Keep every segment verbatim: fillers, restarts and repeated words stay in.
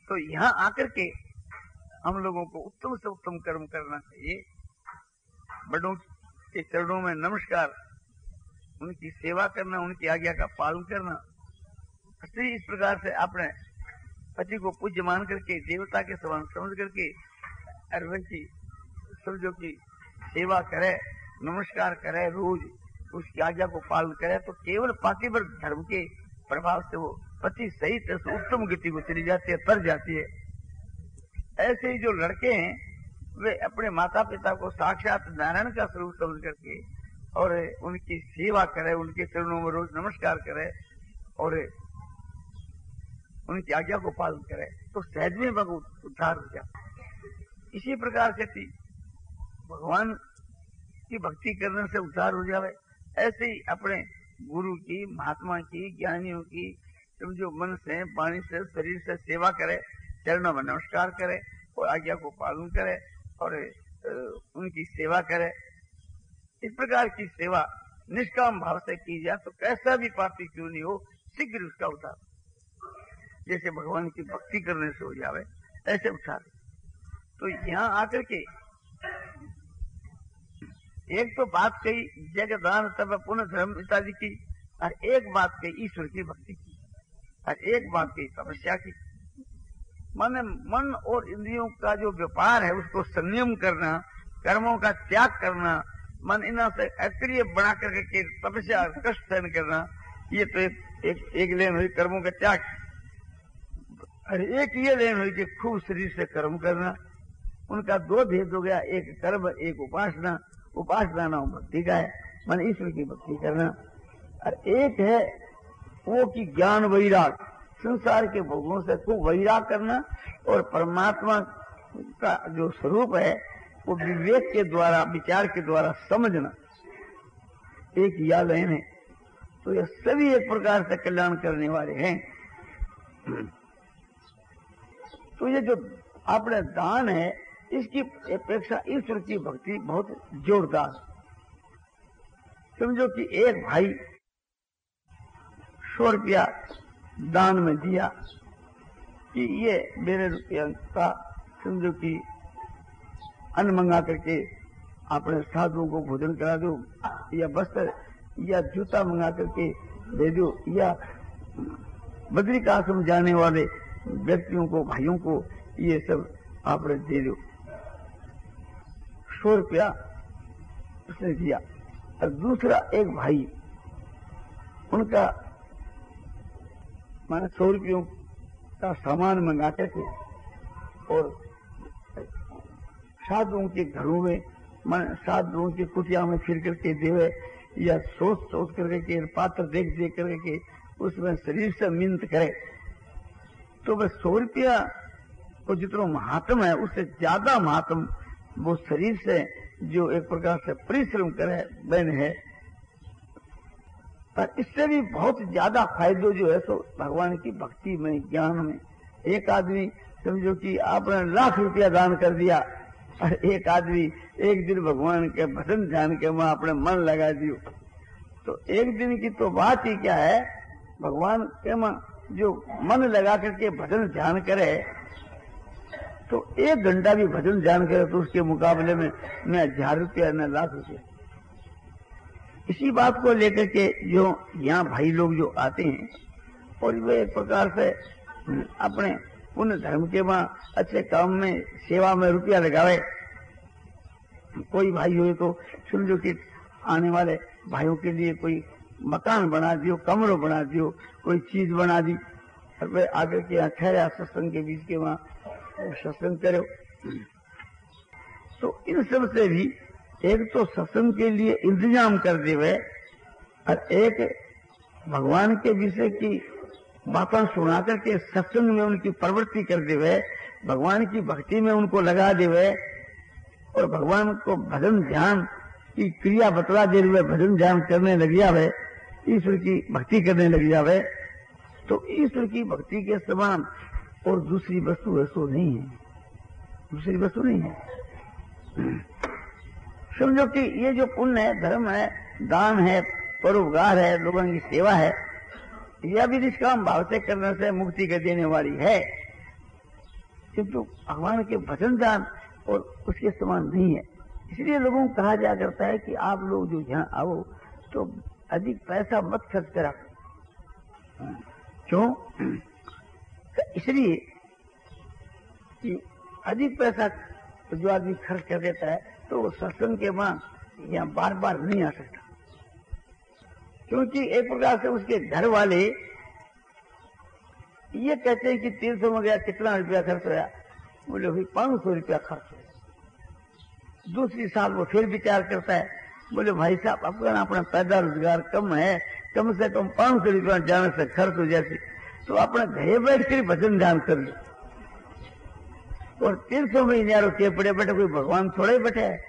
तो यहाँ आकर के हम लोगों को उत्तम से उत्तम कर्म करना चाहिए। बड़ों के चरणों में नमस्कार, उनकी सेवा करना, उनकी आज्ञा का पालन करना। स्त्री इस प्रकार से अपने पति को पूज्य मान करके, देवता के समान समझ करके अरवन की समझो की सेवा करे, नमस्कार करे, रोज उसकी आज्ञा को पालन करे, तो केवल पातिव्रत धर्म के प्रभाव से वो पति सहित उत्तम गति को चली जाती है, तर जाती है। ऐसे ही जो लड़के हैं वे अपने माता पिता को साक्षात नारायण का स्वरूप समझ करके और उनकी सेवा करे, उनके चरणों में रोज नमस्कार करे और उनकी आज्ञा को पालन करे, तो सहज में भगवत उद्धार हो जाता। इसी प्रकार से भगवान की भक्ति करने से उद्धार हो जावे, ऐसे ही अपने गुरु की, महात्मा की, ज्ञानियों की समझो मन से, वाणी से, शरीर से सेवा करे, चरणों में नमस्कार करे और आज्ञा को पालन करे और उनकी सेवा करे। इस प्रकार की सेवा निष्काम भाव से की जाए तो कैसा भी पापी क्यों नहीं हो, शीघ्र उसका उद्धार। जैसे भगवान की भक्ति करने से हो जावे ऐसे उद्धार। तो यहाँ आकर के एक तो बात कही जगदान तब पुनः धर्म इत्यादि की, और एक बात कही ईश्वर की भक्ति की, और एक बात कही तपस्या की। मन मन और इंद्रियों का जो व्यापार है उसको संयम करना, कर्मों का त्याग करना, मन इना से अक्रिय बना करके तपस्या कष्ट सहन करना, ये तो एक, एक, एक लेन हुई कर्मों का त्याग। और एक ये लेन हुई कि खूब शरीर से कर्म करना। उनका दो भेद हो गया, एक कर्म एक उपासना। उपासना नाम भक्ति का है, मन ईश्वर की भक्ति करना। और एक है वो की ज्ञान वैराग, संसार के भोगों से खूब वैराग करना और परमात्मा का जो स्वरूप है वो विवेक के द्वारा, विचार के द्वारा समझना। एक यह लेन है। तो ये सभी एक प्रकार से कल्याण करने वाले हैं। तो ये जो अपने दान है इसकी अपेक्षा ईश्वर की भक्ति बहुत जोरदार। समझो कि एक भाई सौ रुपया दान में दिया कि ये मेरे रुपया का समझो कि अन्न मंगा करके अपने साधुओं को भोजन करा दो, या वस्त्र या जूता मंगा करके दे दो, या बद्री का आश्रम जाने वाले व्यक्तियों को, भाइयों को ये सब आपने दे दो। सौ रुपया उसने दिया। और दूसरा एक भाई, उनका माने सौ रुपयों का सामान मंगा करके और साधुओं के घरों में, माने साधुओं की कुटिया में फिर करके देवे, या सोच सोच करके पात्र देख देख करके उसमें शरीर से मिन्नत करे, तो वह सौ रुपया को जितना महात्म है उससे ज्यादा महात्म वो शरीर से जो एक प्रकार से परिश्रम करे बन है। पर इससे भी बहुत ज्यादा फायदो जो है सो भगवान की भक्ति में, ज्ञान में। एक आदमी समझो कि आपने लाख रुपया दान कर दिया और एक आदमी एक दिन भगवान के भजन ध्यान के वहां अपने मन लगा दियो, तो एक दिन की तो बात ही क्या है, भगवान के वहां जो मन लगा करके भजन ध्यान करे तो एक घंटा भी भजन ध्यान करे तो उसके मुकाबले में न हजार रुपया न लाख रुपया। इसी बात को लेकर के जो यहाँ भाई लोग जो आते हैं और वे एक प्रकार से अपने पुण्य धर्म के वहाँ अच्छे काम में, सेवा में रुपया लगावे। कोई भाई हो तो समझो कि आने वाले भाइयों के लिए कोई मकान बना दियो, कमरों बना दियो, कोई चीज बना दी, और वे आगे के यहाँ ठहरा सत्संग के बीच के वहाँ सत्संग करो। तो इन सब से भी एक तो सत्संग के लिए इंतजाम कर देवे और एक भगवान के विषय की बातें सुना करके सत्संग में उनकी प्रवृत्ति कर देवे, भगवान की भक्ति में उनको लगा देवे और भगवान को भजन ध्यान की क्रिया बतला दे हुए भजन ध्यान करने लग जावे, ईश्वर की भक्ति करने लग जावे। तो ईश्वर की भक्ति के समान और दूसरी वस्तु वस्तु नहीं है, दूसरी वस्तु नहीं है। समझो कि ये जो पुण्य है, धर्म है, दान है, परोपकार है, लोगों की सेवा है, यह भी निष्काम भाव से करने से मुक्ति के देने वाली है। किंतु भगवान के भजन दान और उसके समान नहीं है। इसलिए लोगों को कहा जा करता है कि आप लोग जो यहाँ आओ तो अधिक पैसा मत खर्च करा। क्यों? इसलिए कि अधिक पैसा जो आदमी खर्च कर देता है तो वो सत्संग के मां यहाँ बार बार नहीं आ सकता, क्योंकि एक प्रकार से उसके घर वाले ये कहते हैं कि तीर्थों में गया कितना रुपया खर्च होया, बोले भाई पांच सौ रुपया खर्च हो। दूसरी साल वो फिर विचार करता है, बोले भाई साहब अपना अपना पैदा रोजगार कम है, कम से कम पांच सौ रुपया जाने से खर्च हो जाती, तो अपने घरे बैठ कर भजन ध्यान कर लो। और तीर्थों में न्यारो के पड़े बैठे, कोई भगवान थोड़े बैठे है।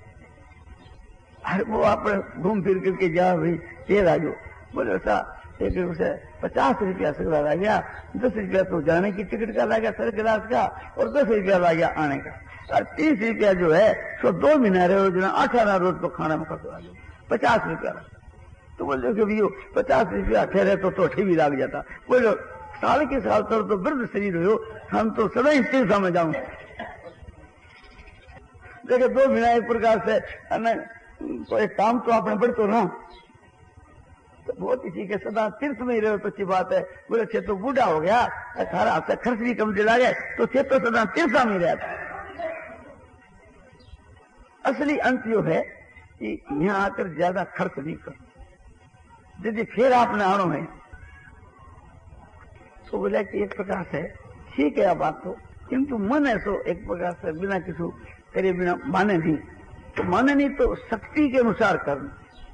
अरे वो आप घूम फिर करके जाओ भाई ये राजो, बोले ऐसा एक से पचास रुपया सगड़ा ला गया, दस रुपया तो जाने की टिकट का ला गया सर क्लास का, और दस रुपया ला गया आने का, और तीस रुपया जो है तो दो महीना रहे जो अठारह रोज तो खाना में खर्च आ गया पचास रुपया। तो बोले कि भैया पचास रुपया ठहरे तो तो भी लाग जाता। बोलो साल के साल तो, तो वृद्ध शरीर हो, हम तो सदा ही तीर्थ में जाऊंगे। देखो दो महीना एक प्रकार से तो एक काम तो आपने बढ़तो ना, तो बहुत इसी के सदा तीर्थ में ही रहे तो अच्छी बात है। बोले छे तो बूढ़ा हो गया, अठारह आपसे खर्च भी कम दिला गया, तो छे तो सदा तीर्थ में रहता। असली अंत जो है कि यहाँ आकर ज्यादा खर्च नहीं करो। यदि फिर आपने आनो है तो बोला कि एक प्रकार से ठीक है बात तो, किंतु मन है सो एक प्रकार से बिना किसी करे बिना माने नहीं, तो माने नहीं तो शक्ति के अनुसार करना,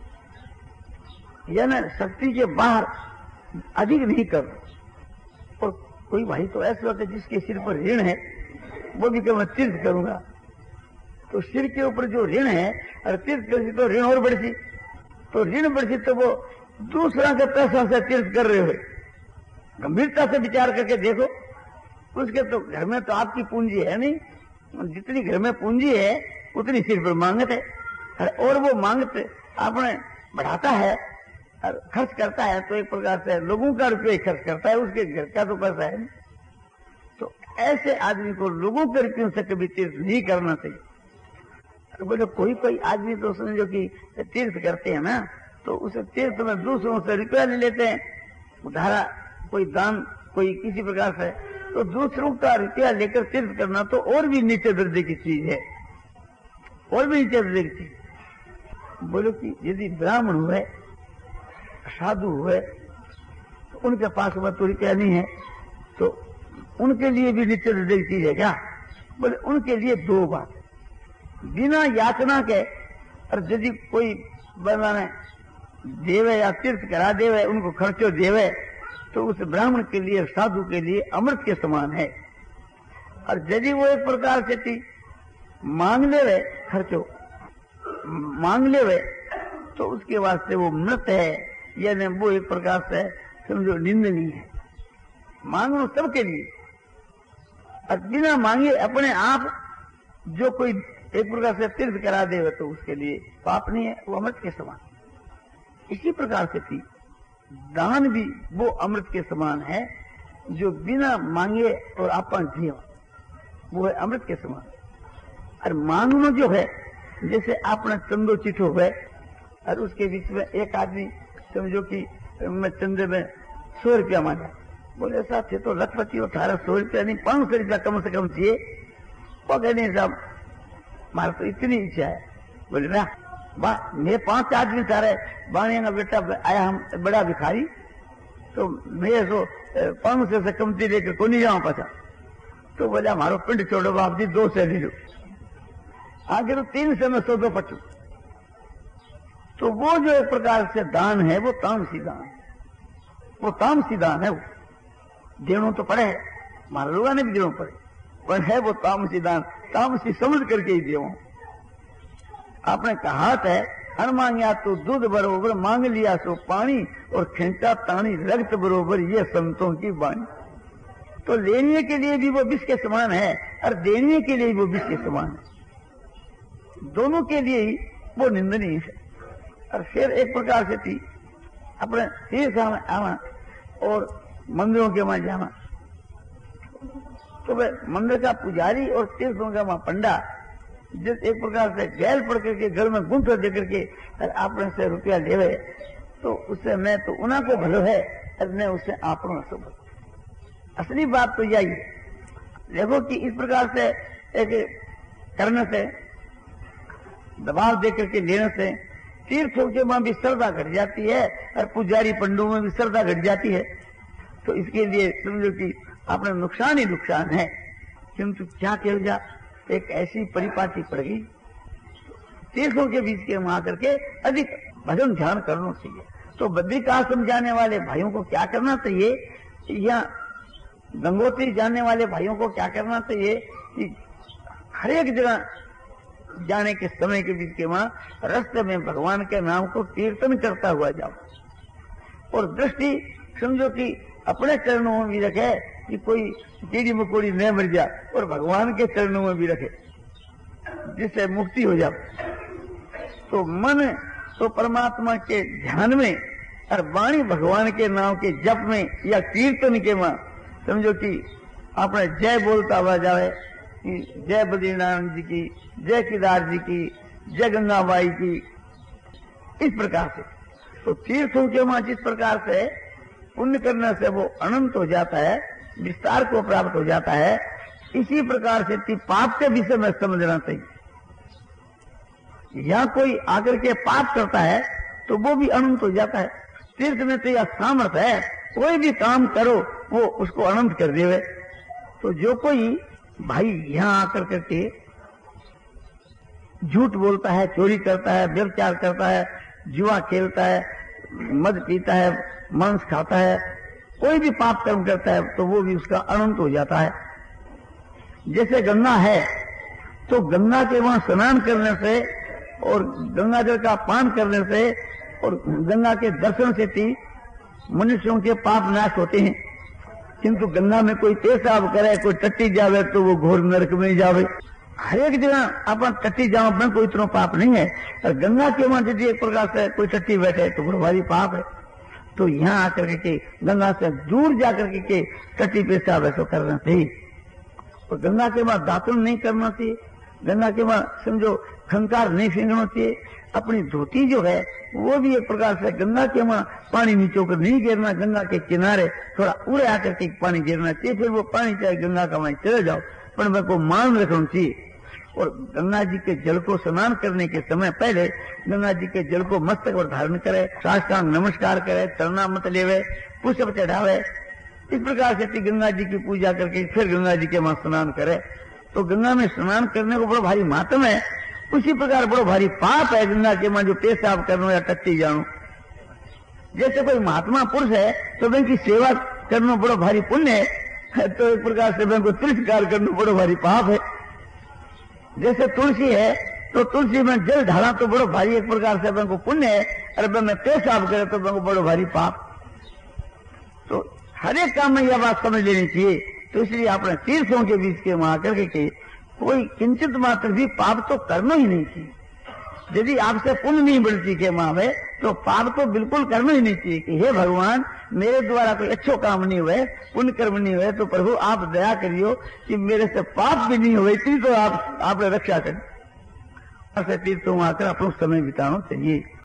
यानी शक्ति के बाहर अधिक नहीं करना। और कोई भाई तो ऐसा होता है जिसके सिर पर ऋण है, वो भी क्या मैं तीर्थ करूंगा, तो सिर के ऊपर जो ऋण है और तीर्थ कर तो ऋण और बढ़ती, तो ऋण बढ़ती तो वो दूसरा के पैसा से तीर्थ कर रहे हो। गंभीरता से विचार करके देखो, उसके तो घर में तो आपकी पूंजी है नहीं, जितनी घर में पूंजी है उतनी सिर पर मांगत है, और वो मांगत आपने बढ़ाता है और खर्च करता है, तो एक प्रकार से लोगों का रुपये खर्च करता है, उसके घर का तो पैसा है नहीं। तो ऐसे आदमी को लोगों के रुपयों से कभी तीर्थ नहीं करना चाहिए। बोले कोई कोई आदमी तो समझो कि तीर्थ करते हैं ना, तो उसे तीर्थ में दूसरों से रुपया ले लेते हैं, उधारा कोई दान कोई किसी प्रकार से, तो दूसरों का रुपया लेकर तीर्थ करना तो और भी नीचे दर्जे की चीज है, और भी नीचे दर्जे की चीज। बोलो कि यदि ब्राह्मण हुए साधु हुए तो उनके पास में तो रुपया नहीं है, तो उनके लिए भी नीचे दर्जे की चीज है क्या? बोले उनके लिए दो बात, बिना याचना के, और यदि कोई बनाने देवे या तीर्थ करा देवे, उनको खर्चो देवे, तो उस ब्राह्मण के लिए साधु के लिए अमृत के समान है। और यदि वो एक प्रकार से थी मांग लेवे खर्चो मांग लेवे, तो उसके वास्ते वो मृत है, यानी वो एक प्रकार से समझो निंदनीय है। मांगो सबके लिए, और बिना मांगे अपने आप जो कोई एक प्रकार से तीर्थ करा देवे तो उसके लिए पाप नहीं है, वो अमृत के समान। इसी प्रकार से थी दान भी वो अमृत के समान है, जो बिना मांगे और अपन दिए, वो है अमृत के समान। और मांगना जो है, जैसे आपने चंदो चिठो है और उसके बीच में एक आदमी समझो कि मैं चंदे में सौ रुपया मांगा, बोले साहब ये तो लखपति अठारह सौ रुपया नहीं पांच सौ रुपया कम से कम चाहिए। वो कहने साहब मारा तो इतनी इच्छा है। बोले ना वाह, मैं पांच आदमी सारे बाणिया का बेटा आया, हम बड़ा भिखारी, तो मैं सो पांच सौ से कमती लेकर को नहीं जाऊं पाचा। तो बोले हमारो पिंड छोड़ो बाप जी, दो से ले लो, आगे तो तीन से मैं सौ दो पचू। तो वो जो एक प्रकार से दान है वो तामसी दान, वो तामसी दान है। वो देनों तो पड़े, हमारे लोगों ने भी देनों पड़े, पर है वो तामसी दान, तामसी समझ करके ही देव। आपने कहा है हर मांगया तो दूध बरोबर, मांग लिया सो पानी, और खींचा तानी रक्त बरोबर, ये संतों की वाणी। तो लेने के लिए भी वो विष के समान है और देने के लिए भी वो विष के समान है, दोनों के लिए ही वो निंदनीय है। और फिर एक प्रकार से थी अपने तीर्थ में आना और मंदिरों के वहां जाना, तो वह मंदिर का पुजारी और तीर्थों का वहां पंडा जिस एक प्रकार से गैल पड़ करके घर में गुंठो दे करके आपने से रुपया लेवे तो उससे मैं तो उना को भलो है और मैं उससे आपनो सो भलो। असली बात तो यही है। देखो कि इस प्रकार से एक करने से दबाव दे करके लेने से तीर्थों के वहां भी श्रद्धा घट जाती है और पुजारी पंडों में भी श्रद्धा घट जाती है। तो इसके लिए समझो कि अपना नुकसान ही नुकसान है। किंतु क्या किया जा, एक ऐसी परिपाटी पड़ गई तीर्थों के बीच के वहां करके अधिक भजन ध्यान करना चाहिए। तो बद्रिकाश्रम जाने वाले भाइयों को क्या करना चाहिए या गंगोत्री जाने वाले भाइयों को क्या करना चाहिए कि हर एक जगह जाने के समय के बीच के वहां रास्ते में भगवान के नाम को कीर्तन करता हुआ जाओ और दृष्टि समझो कि अपने चरणों में भी रखे कि कोई कीड़ी मकोड़ी न मर जाए और भगवान के चरणों में भी रखे जिससे मुक्ति हो जाए। तो मन तो परमात्मा के ध्यान में और वाणी भगवान के नाम के जप में या कीर्तन के वहां समझो कि अपने जय बोलता हुआ जाए कि जय बद्रीनारायण जी की, जय केदार जी की, जय गंगाबाई की। इस प्रकार से तो तीर्थों के वहां जिस प्रकार से पुण्य करने से वो अनंत हो जाता है, विस्तार को प्राप्त हो जाता है, इसी प्रकार से पाप के विषय में समझना चाहिए। या कोई आकर के पाप करता है तो वो भी अनंत हो जाता है। तीर्थ में तो यह सामर्थ्य है, कोई भी काम करो वो उसको अनंत कर देवे। तो जो कोई भाई यहाँ आकर करके झूठ बोलता है, चोरी करता है, व्यभिचार करता है, जुआ खेलता है, मद पीता है, मांस खाता है, कोई भी पाप कर्म करता है तो वो भी उसका अनंत हो जाता है। जैसे गंगा है तो गंगा के वहां स्नान करने से और गंगा जल का पान करने से और गंगा के दर्शन से भी मनुष्यों के पाप नाश होते हैं। किंतु गंगा में कोई पेशाब करे, कोई टट्टी जावे तो वो घोर नरक में जावे। हर एक जगह अपन टट्टी जाओ में कोई इतना पाप नहीं है, और गंगा के वहां यदि एक प्रकार से कोई टट्टी बैठे तो बड़ा भारी पाप है। तो यहाँ आकर के गंगा से दूर जाकर के टट्टी पेशाब ऐसा करना चाहिए। और गंगा के वहां दातुन नहीं करना चाहिए, गंगा के वहां समझो खंकार नहीं फेंकना चाहिए। अपनी धोती जो है वो भी एक प्रकार से गंगा के वहां पानी नीचे होकर नहीं गिरना, गंगा के किनारे थोड़ा उड़े आकर के पानी गिरना चाहिए। फिर वो पानी चाहे गंगा का वहां चले जाओ, पर मेरे को मान रखना चाहिए। और गंगा जी के जल को स्नान करने के समय पहले गंगा जी के जल को मस्तक पर धारण करे, साष्टांग नमस्कार करे, चरणामृत लेवे, पुष्प चढ़ावे। इस प्रकार से गंगा जी की पूजा करके फिर गंगा जी के वहां स्नान करे। तो गंगा में स्नान करने को बड़ा भारी महात्म है। उसी प्रकार बड़ो भारी पाप है गंगा के वहां जो पेशाब करनो या टट्टी जानो। जैसे कोई महात्मा पुरुष है तो उनकी सेवा करना बड़ो भारी पुण्य है, तो एक प्रकार से उनको तिरस्कार करना बड़ो भारी पाप है। जैसे तुलसी है तो तुलसी में जल ढाला तो बड़ो भारी एक प्रकार से उनको पुण्य है, और में पेशाब करे तो उनको बड़ो भारी पाप। तो हर एक काम में यह बात समझ लेनी चाहिए। तो इसलिए अपने तीर्थों के बीच के वहां करके के कोई किंचित मात्र भी पाप तो करना ही नहीं चाहिए। यदि आपसे पुण्य नहीं बढ़ती के वहां में तो पाप तो बिल्कुल करना ही नहीं चाहिए कि हे भगवान मेरे द्वारा कोई अच्छो काम नहीं हुए, पुण्य कर्म नहीं हुए, तो प्रभु आप दया करियो कि मेरे से पाप भी नहीं हुए, तो आप आपने रक्षा करें। ऐसे तीर्थों में आकर अपना समय बिताना चाहिए।